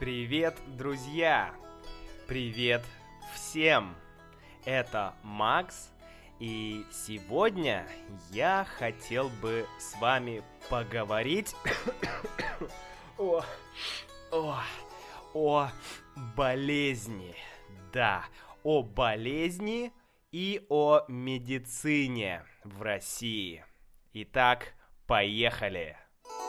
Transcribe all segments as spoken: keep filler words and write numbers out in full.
Привет, друзья! Привет всем! Это Макс, и сегодня я хотел бы с вами поговорить о, о, о болезни. Да, о болезни и о медицине в России. Итак, поехали!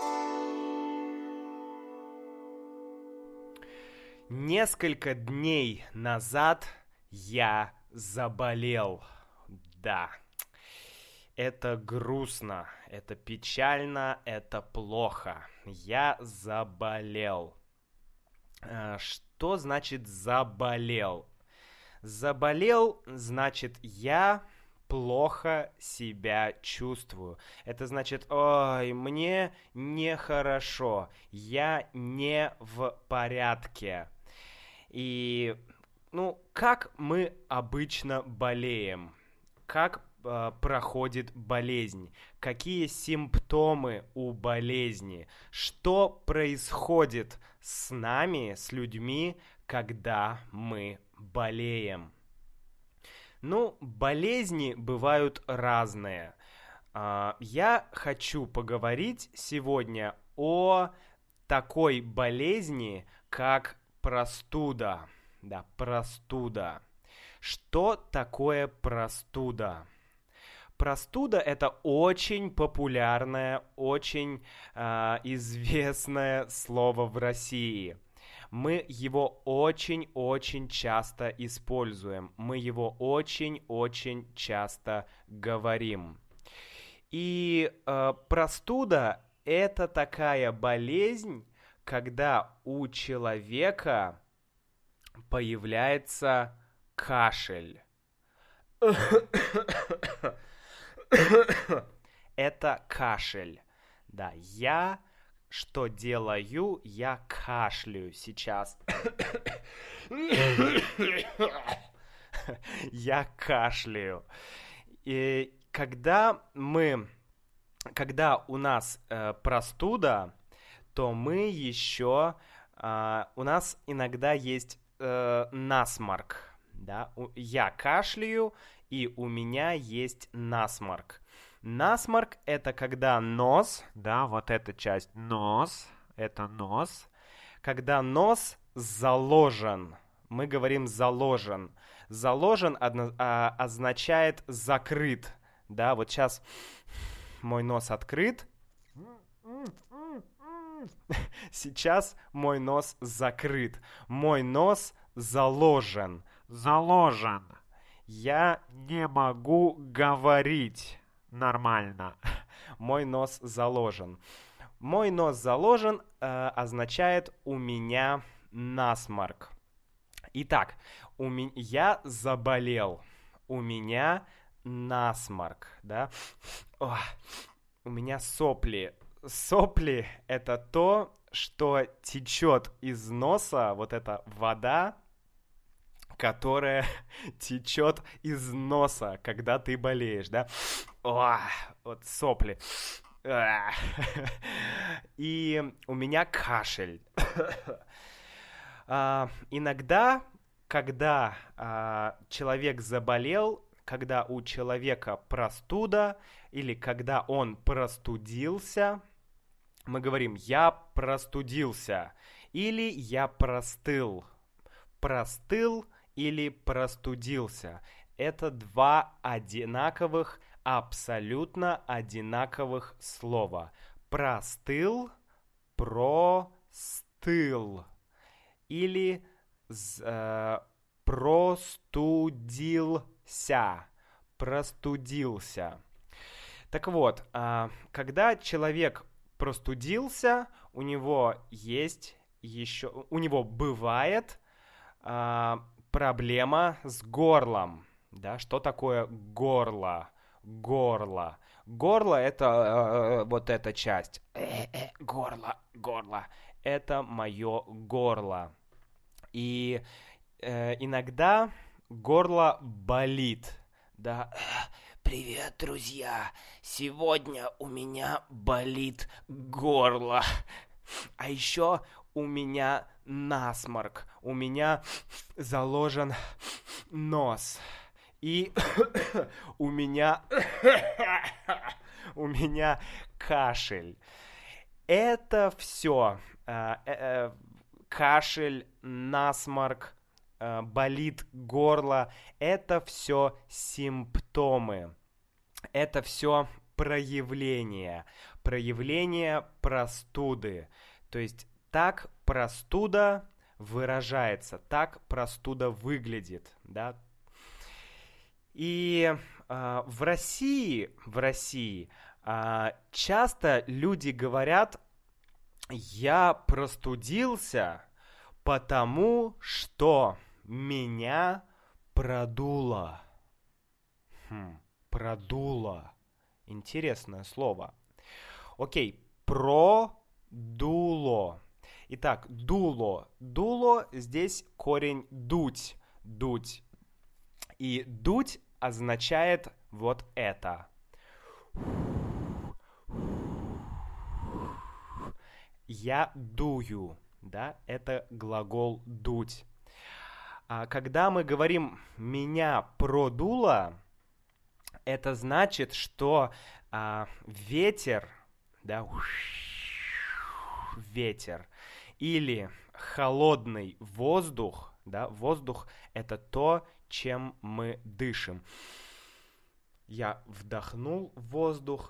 Несколько дней назад я заболел. Да, это грустно, это печально, это плохо. Я заболел. Что значит заболел? Заболел значит я плохо себя чувствую. Это значит, ой, мне нехорошо, я не в порядке. И, ну, как мы обычно болеем? Как э, проходит болезнь? Какие симптомы у болезни? Что происходит с нами, с людьми, когда мы болеем? Ну, болезни бывают разные. Э, я хочу поговорить сегодня о такой болезни, как простуда. Да, простуда. Что такое простуда? Простуда – это очень популярное, очень э, известное слово в России. Мы его очень-очень часто используем. Мы его очень-очень часто говорим. И э, простуда – это такая болезнь, когда у человека появляется кашель. Это кашель. Да, я что делаю? Я кашляю сейчас. Я кашляю. И когда мы, когда у нас э, простуда, то мы еще, э, у нас иногда есть э, насморк, да, я кашляю, и у меня есть насморк. Насморк – это когда нос, да, вот эта часть нос, это нос, когда нос заложен, мы говорим заложен, заложен одно, а, означает закрыт, да, вот сейчас мой нос открыт, сейчас мой нос закрыт. Мой нос заложен. Заложен. Я не могу говорить нормально. Мой нос заложен. Мой нос заложен э, означает у меня насморк. Итак, у меня я заболел. У меня насморк, да? О, у меня сопли. Сопли – это то, что течет из носа, вот эта вода, которая течет из носа, когда ты болеешь, да? О, вот сопли. И у меня кашель. Иногда, когда человек заболел, когда у человека простуда или когда он простудился, мы говорим «я простудился» или «я простыл». Простыл или простудился – это два одинаковых, абсолютно одинаковых слова. Простыл, простыл или э, простудился. Простудился. Так вот, когда человек простудился, у него есть еще, у него бывает проблема с горлом. Да, что такое горло? Горло. Горло это э, вот эта часть. Э-э, горло, горло. Это мое горло. И э, иногда горло болит. Да. Привет, друзья. Сегодня у меня болит горло. А еще у меня насморк, у меня заложен нос. И у меня у меня кашель. Это все кашель, насморк, болит горло. Это все симптомы. Это все проявления. Проявления простуды. То есть так простуда выражается, так простуда выглядит, да. И э, в России, в России э, часто люди говорят: я простудился, потому что меня продуло. Хм, продуло. Интересное слово. Окей, продуло. Итак, дуло. Дуло здесь корень дуть. Дуть. И дуть означает вот это. Я дую, да, это глагол дуть. А когда мы говорим «меня продуло», это значит, что а, ветер, да, ветер, или холодный воздух, да, воздух — это то, чем мы дышим. Я вдохнул воздух,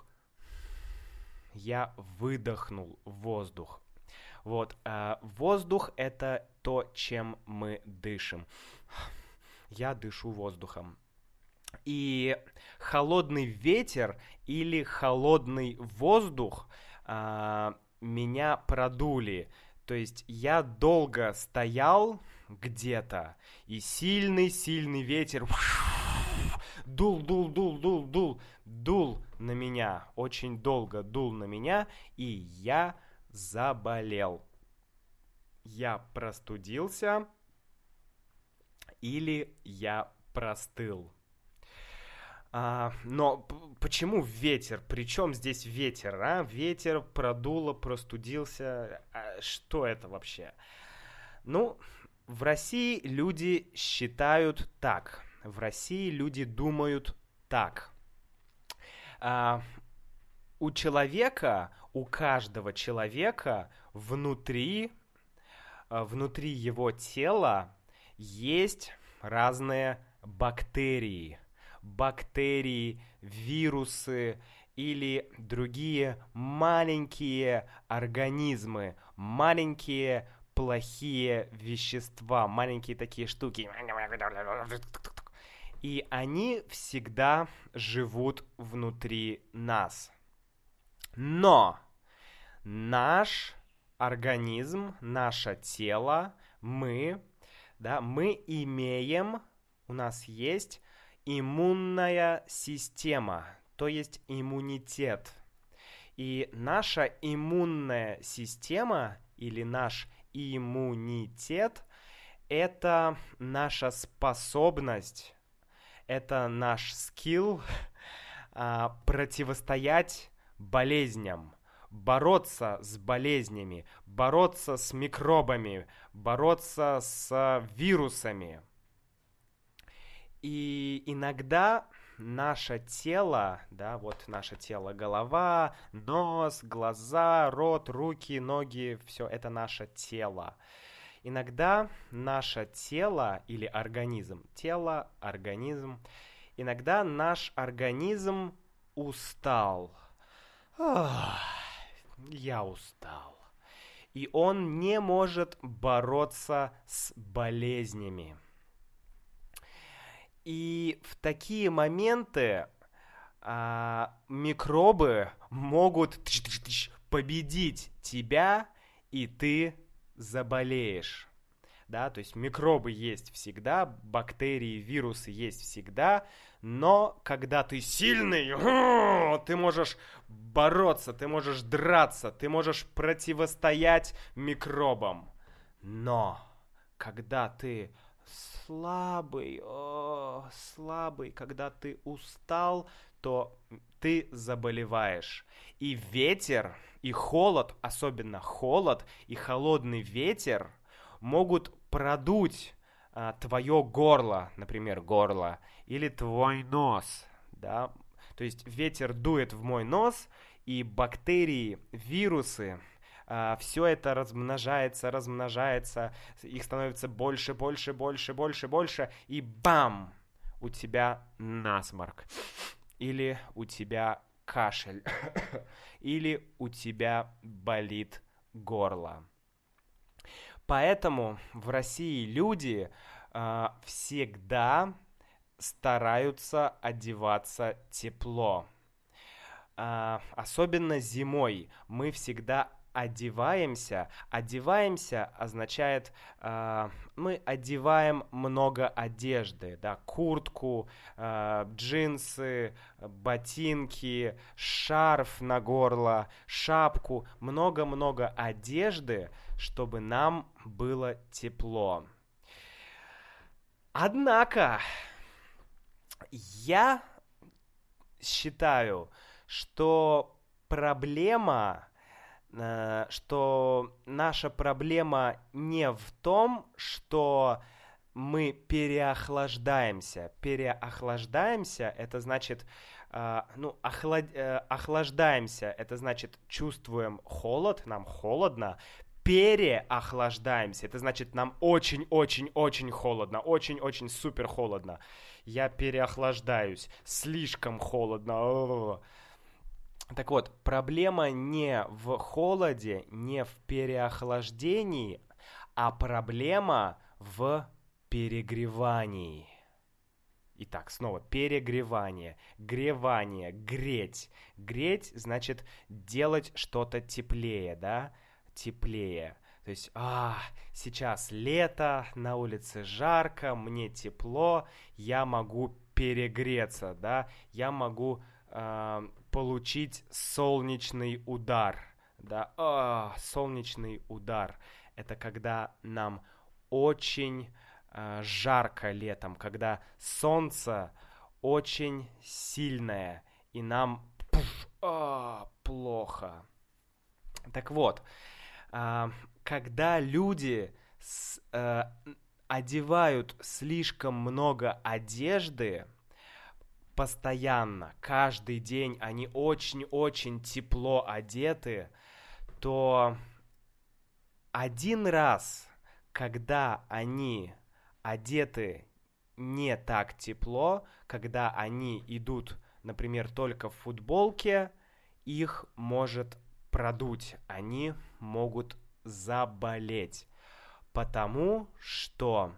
я выдохнул воздух. Вот, а воздух — это то, чем мы дышим. Я дышу воздухом. И холодный ветер или холодный воздух а, меня продули. То есть я долго стоял где-то, и сильный-сильный ветер дул, дул, дул, дул, дул, дул на меня. Очень долго дул на меня, и я заболел. Я простудился или я простыл. А, но п- почему ветер? Причем здесь ветер, а? Ветер, продуло, простудился. А что это вообще? Ну, в России люди считают так. В России люди думают так. А, у человека, у каждого человека внутри, внутри его тела есть разные бактерии. Бактерии, вирусы или другие маленькие организмы, маленькие плохие вещества, маленькие такие штуки. И они всегда живут внутри нас. Но наш организм, наше тело, мы, да, мы имеем, у нас есть иммунная система, то есть иммунитет. И наша иммунная система или наш иммунитет — это наша способность, это наш скилл а, противостоять болезням, бороться с болезнями, бороться с микробами, бороться с вирусами. И иногда наше тело, да, вот наше тело, голова, нос, глаза, рот, руки, ноги, все это наше тело. Иногда наше тело или организм, тело, организм, иногда наш организм устал. Ах, я устал. И он не может бороться с болезнями. И в такие моменты а, микробы могут победить тебя, и ты заболеешь. Да, то есть микробы есть всегда, бактерии, вирусы есть всегда, но когда ты сильный, ты можешь бороться, ты можешь драться, ты можешь противостоять микробам. Но когда ты слабый, о, слабый, когда ты устал, что ты заболеваешь. И ветер, и холод, особенно холод и холодный ветер могут продуть а, твое горло, например, горло, или твой нос, да. То есть ветер дует в мой нос, и бактерии, вирусы, а, все это размножается, размножается, их становится больше, больше, больше, больше, больше, и бам! У тебя насморк, или у тебя кашель, или у тебя болит горло. Поэтому в России люди э, всегда стараются одеваться тепло. Э, особенно зимой мы всегда одеваемся. Одеваемся означает, э, мы одеваем много одежды, да, куртку, э, джинсы, ботинки, шарф на горло, шапку, много-много одежды, чтобы нам было тепло. Однако я считаю, что проблема что наша проблема не в том, что мы переохлаждаемся. Переохлаждаемся, это значит, э, ну, охлад, э, охлаждаемся, это значит, чувствуем холод, нам холодно. Переохлаждаемся, это значит, нам очень-очень-очень холодно, очень-очень супер холодно. Я переохлаждаюсь, слишком холодно. Так вот, проблема не в холоде, не в переохлаждении, а проблема в перегревании. Итак, снова перегревание, гревание, греть. Греть значит делать что-то теплее, да? Теплее. То есть, а, сейчас лето, на улице жарко, мне тепло, я могу перегреться, да? Я могу э, получить солнечный удар, да? А, солнечный удар. Это когда нам очень э, жарко летом, когда солнце очень сильное, и нам пуф, а, плохо. Так вот, э, когда люди с, э, одевают слишком много одежды, постоянно, каждый день они очень-очень тепло одеты, то один раз, когда они одеты не так тепло, когда они идут, например, только в футболке, их может продуть, они могут заболеть, потому что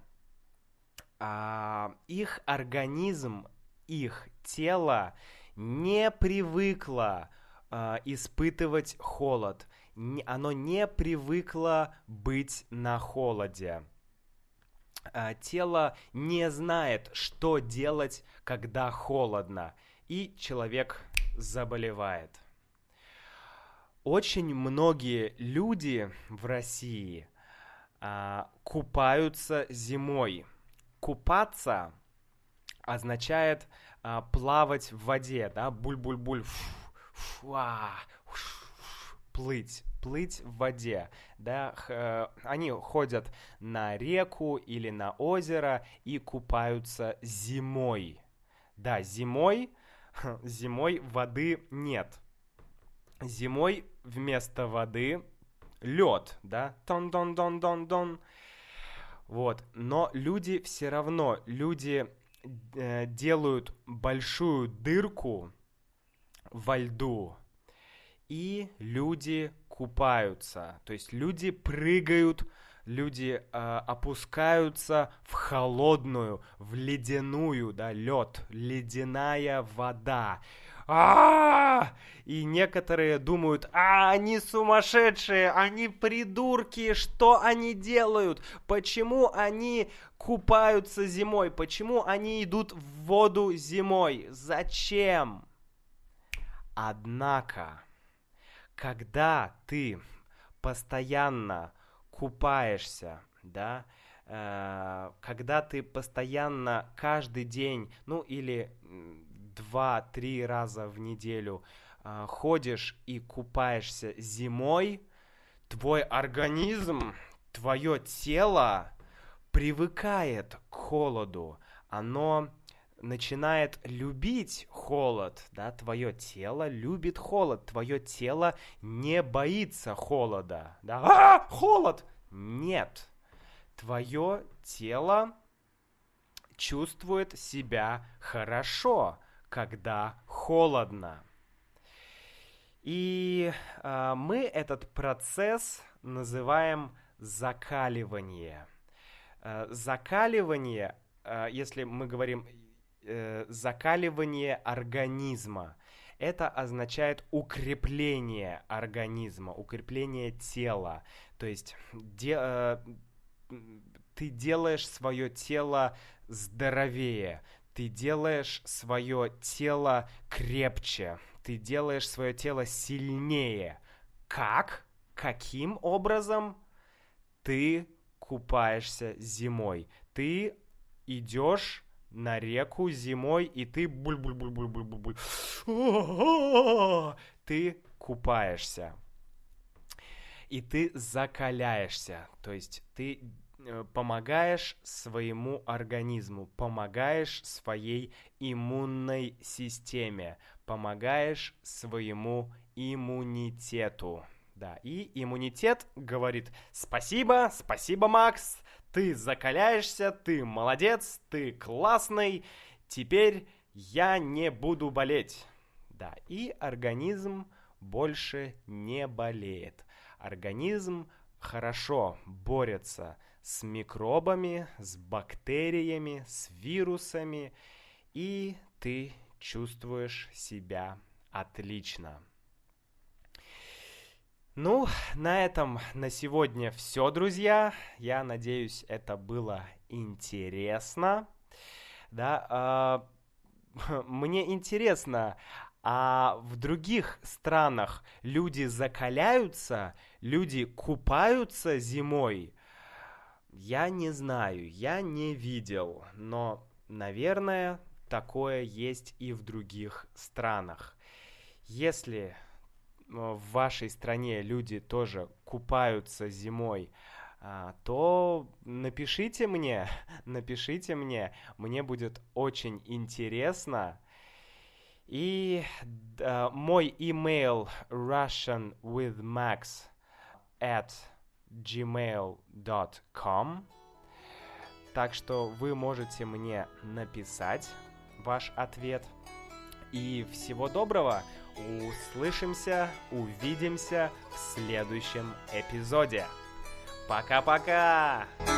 а, их организм, их тело не привыкло а, испытывать холод, не, оно не привыкло быть на холоде. А, тело не знает, что делать, когда холодно, и человек заболевает. Очень многие люди в России а, купаются зимой. Купаться означает а, плавать в воде, да, буль-буль-буль, плыть, плыть в воде, да. Х, они ходят на реку или на озеро и купаются зимой. Да, зимой, зимой воды нет. Зимой вместо воды лед, да, тон-дон-дон-дон-дон. Вот, но люди все равно, люди э, делают большую дырку во льду, и люди купаются, то есть люди прыгают, люди э, опускаются в холодную, в ледяную, да, лед, ледяная вода. А-а-а! И некоторые думают, а они сумасшедшие, они придурки, что они делают? Почему они купаются зимой? Почему они идут в воду зимой? Зачем? Однако, когда ты постоянно купаешься, да, э, когда ты постоянно каждый день, ну или два-три раза в неделю э, ходишь и купаешься зимой, твой организм, твое тело привыкает к холоду, оно начинает любить холод, да, твое тело любит холод, твое тело не боится холода, да, а, холод! Нет, твое тело чувствует себя хорошо, когда холодно. И э, мы этот процесс называем закаливание. Э, закаливание, э, если мы говорим э, закаливание организма, это означает укрепление организма, укрепление тела. То есть де, э, ты делаешь свое тело здоровее, ты делаешь свое тело крепче, ты делаешь свое тело сильнее. Как? Каким образом? Ты купаешься зимой. Ты идешь на реку зимой, и ты буль-буль-буль-буль-буль-буль. Ты купаешься. И ты закаляешься. То есть ты помогаешь своему организму, помогаешь своей иммунной системе, помогаешь своему иммунитету. Да, и иммунитет говорит: спасибо, спасибо, Макс, ты закаляешься, ты молодец, ты классный, теперь я не буду болеть. Да, и организм больше не болеет. Организм хорошо борется с микробами, с бактериями, с вирусами, и ты чувствуешь себя отлично. Ну, на этом на сегодня все, друзья. Я надеюсь, это было интересно. Да, э, мне интересно, а в других странах люди закаляются, люди купаются зимой? Я не знаю, я не видел, но, наверное, такое есть и в других странах. Если в вашей стране люди тоже купаются зимой, то напишите мне, напишите мне, мне будет очень интересно. И uh, мой email russianwithmax at gmail dot com. Так что вы можете мне написать ваш ответ. И всего доброго! Услышимся, увидимся в следующем эпизоде. Пока-пока!